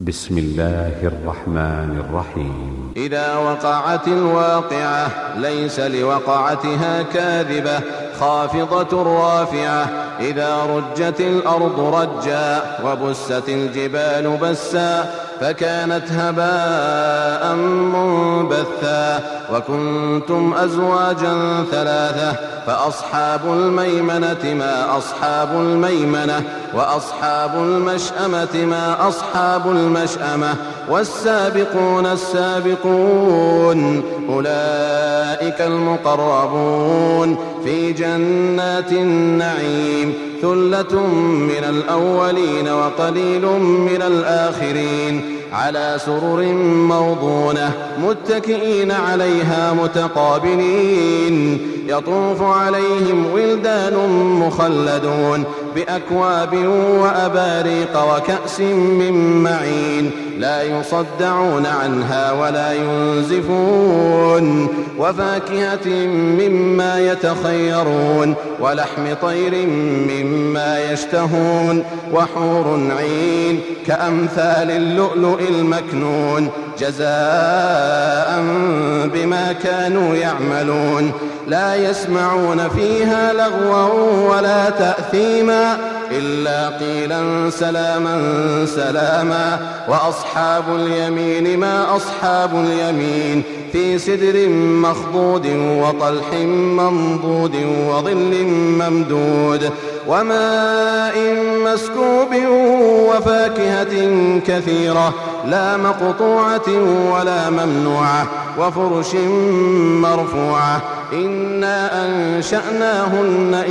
بسم الله الرحمن الرحيم. إذا وقعت الواقعة ليس لوقعتها كاذبة خافضة رافعة. إذا رجت الأرض رجا وبست الجبال بسا فكانت هباء منبثا وكنتم أزواجا ثلاثة فأصحاب الميمنة ما أصحاب الميمنة وأصحاب المشأمة ما أصحاب المشأمة والسابقون السابقون أولئك المقربون في جنات النعيم ثلة من الأولين وقليل من الآخرين على سرر موضونة متكئين عليها متقابلين يطوف عليهم ولدان مخلدون بأكواب وأباريق وكأس من معين لا يصدعون عنها ولا ينزفون وفاكهة مما يتخيرون ولحم طير مما يشتهون وحور عين كأمثال اللؤلؤ المكنون جزاء بما كانوا يعملون لا يسمعون فيها لغوا ولا تأثيما إلا قيلا سلاما سلاما وأصحاب اليمين ما أصحاب اليمين في سدر مخضود وطلح منضود وظل ممدود وماء مسكوب وفاكهة كثيرة لا مقطوعة ولا ممنوعة وفرش مرفوعة إنا أنشأناهن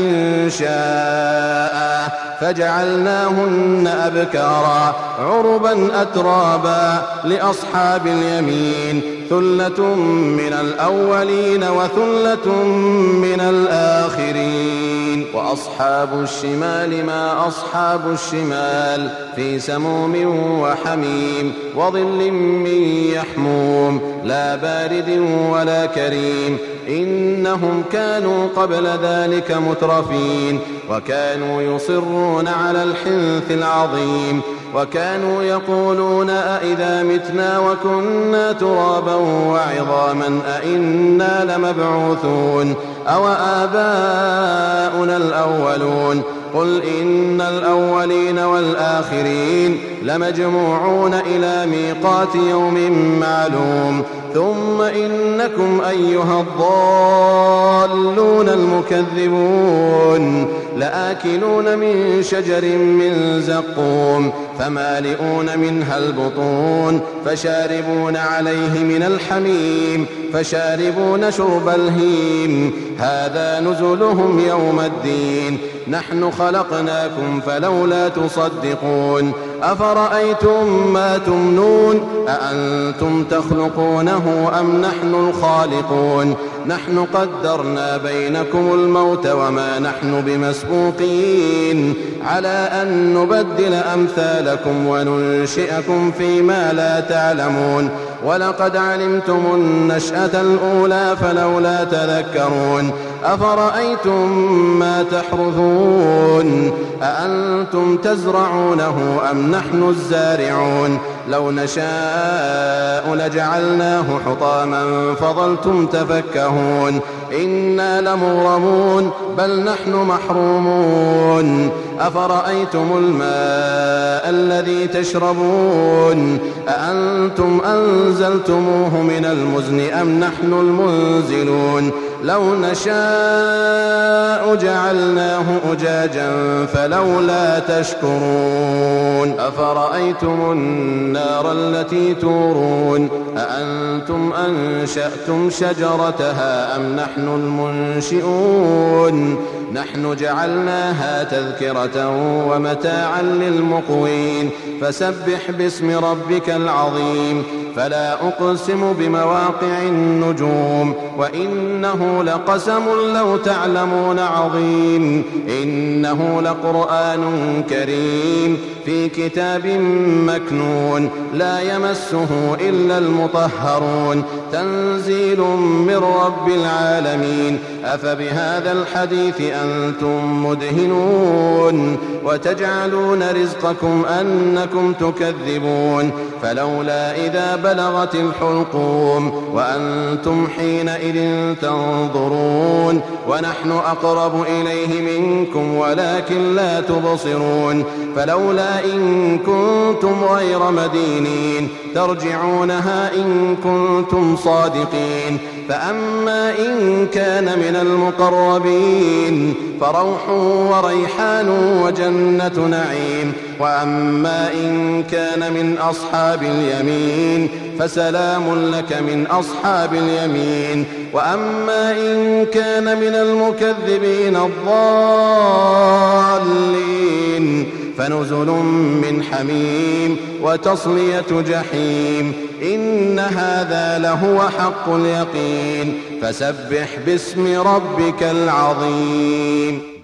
إنشاء فجعلناهن أبكارا عربا أترابا لأصحاب اليمين ثلة من الأولين وثلة من الآخرين وأصحاب الشمال ما أصحاب الشمال في سموم وحميم وظل من يحموم لا بارد ولا كريم إنهم كانوا قبل ذلك مترفين وكانوا يصرون على الحنث العظيم وكانوا يقولون أئذا متنا وكنا ترابا وعظاما أئنا لمبعوثون أو آباؤنا الأولون قل إن الأولين والآخرين لمجموعون إلى ميقات يوم معلوم ثم إنكم أيها الضالون المكذبون لآكلون من شجر من زقوم فمالئون منها البطون فشاربون عليه من الحميم فشاربون شرب الهيم هذا نزلهم يوم الدين نحن خلقناكم فلولا تصدقون أفرأيتم ما تمنون أأنتم تخلقونه أم نحن الخالقون نحن قدرنا بينكم الموت وما نحن بمسبوقين على أن نبدل أمثالكم وننشئكم فيما لا تعلمون ولقد علمتم النشأة الأولى فلولا تذكرون أفرأيتم ما تحرثون أأنتم تزرعونه أم نحن الزارعون لو نشاء لجعلناه حطاما فظلتم تفكهون إنا لمغرمون بل نحن محرومون أفرأيتم الماء الذي تشربون أأنتم أنزلتموه من المزن أم نحن المنزلون لو نشاء جعلناه أجاجا فلولا تشكرون أفرأيتم النار التي تورون أأنتم أنشأتم شجرتها أم نحن المنشئون نحن جعلناها تذكرة ومتاعا للمقوين فسبح باسم ربك العظيم فلا أقسم بمواقع النجوم وإنه إنه لقسم لو تعلمون عظيم إنه لقرآن كريم في كتاب مكنون لا يمسه إلا المطهرون تنزيل من رب العالمين أفبهذا الحديث أنتم مدهنون وتجعلون رزقكم أنكم تكذبون فلولا إذا بلغت الحلقوم وأنتم حينئذ تنظرون ونحن أقرب إليه منكم ولكن لا تبصرون فلولا إن كنتم غير مدينين ترجعونها إن كنتم صادقين فأما إن كان من المقربين فروح وريحان وجنة نعيم وأما إن كان من أصحاب اليمين فسلام لك من أصحاب اليمين وأما إن كان من المكذبين الضالين فنزل من حميم وتصلية جحيم إن هذا لهو حق اليقين فسبح باسم ربك العظيم.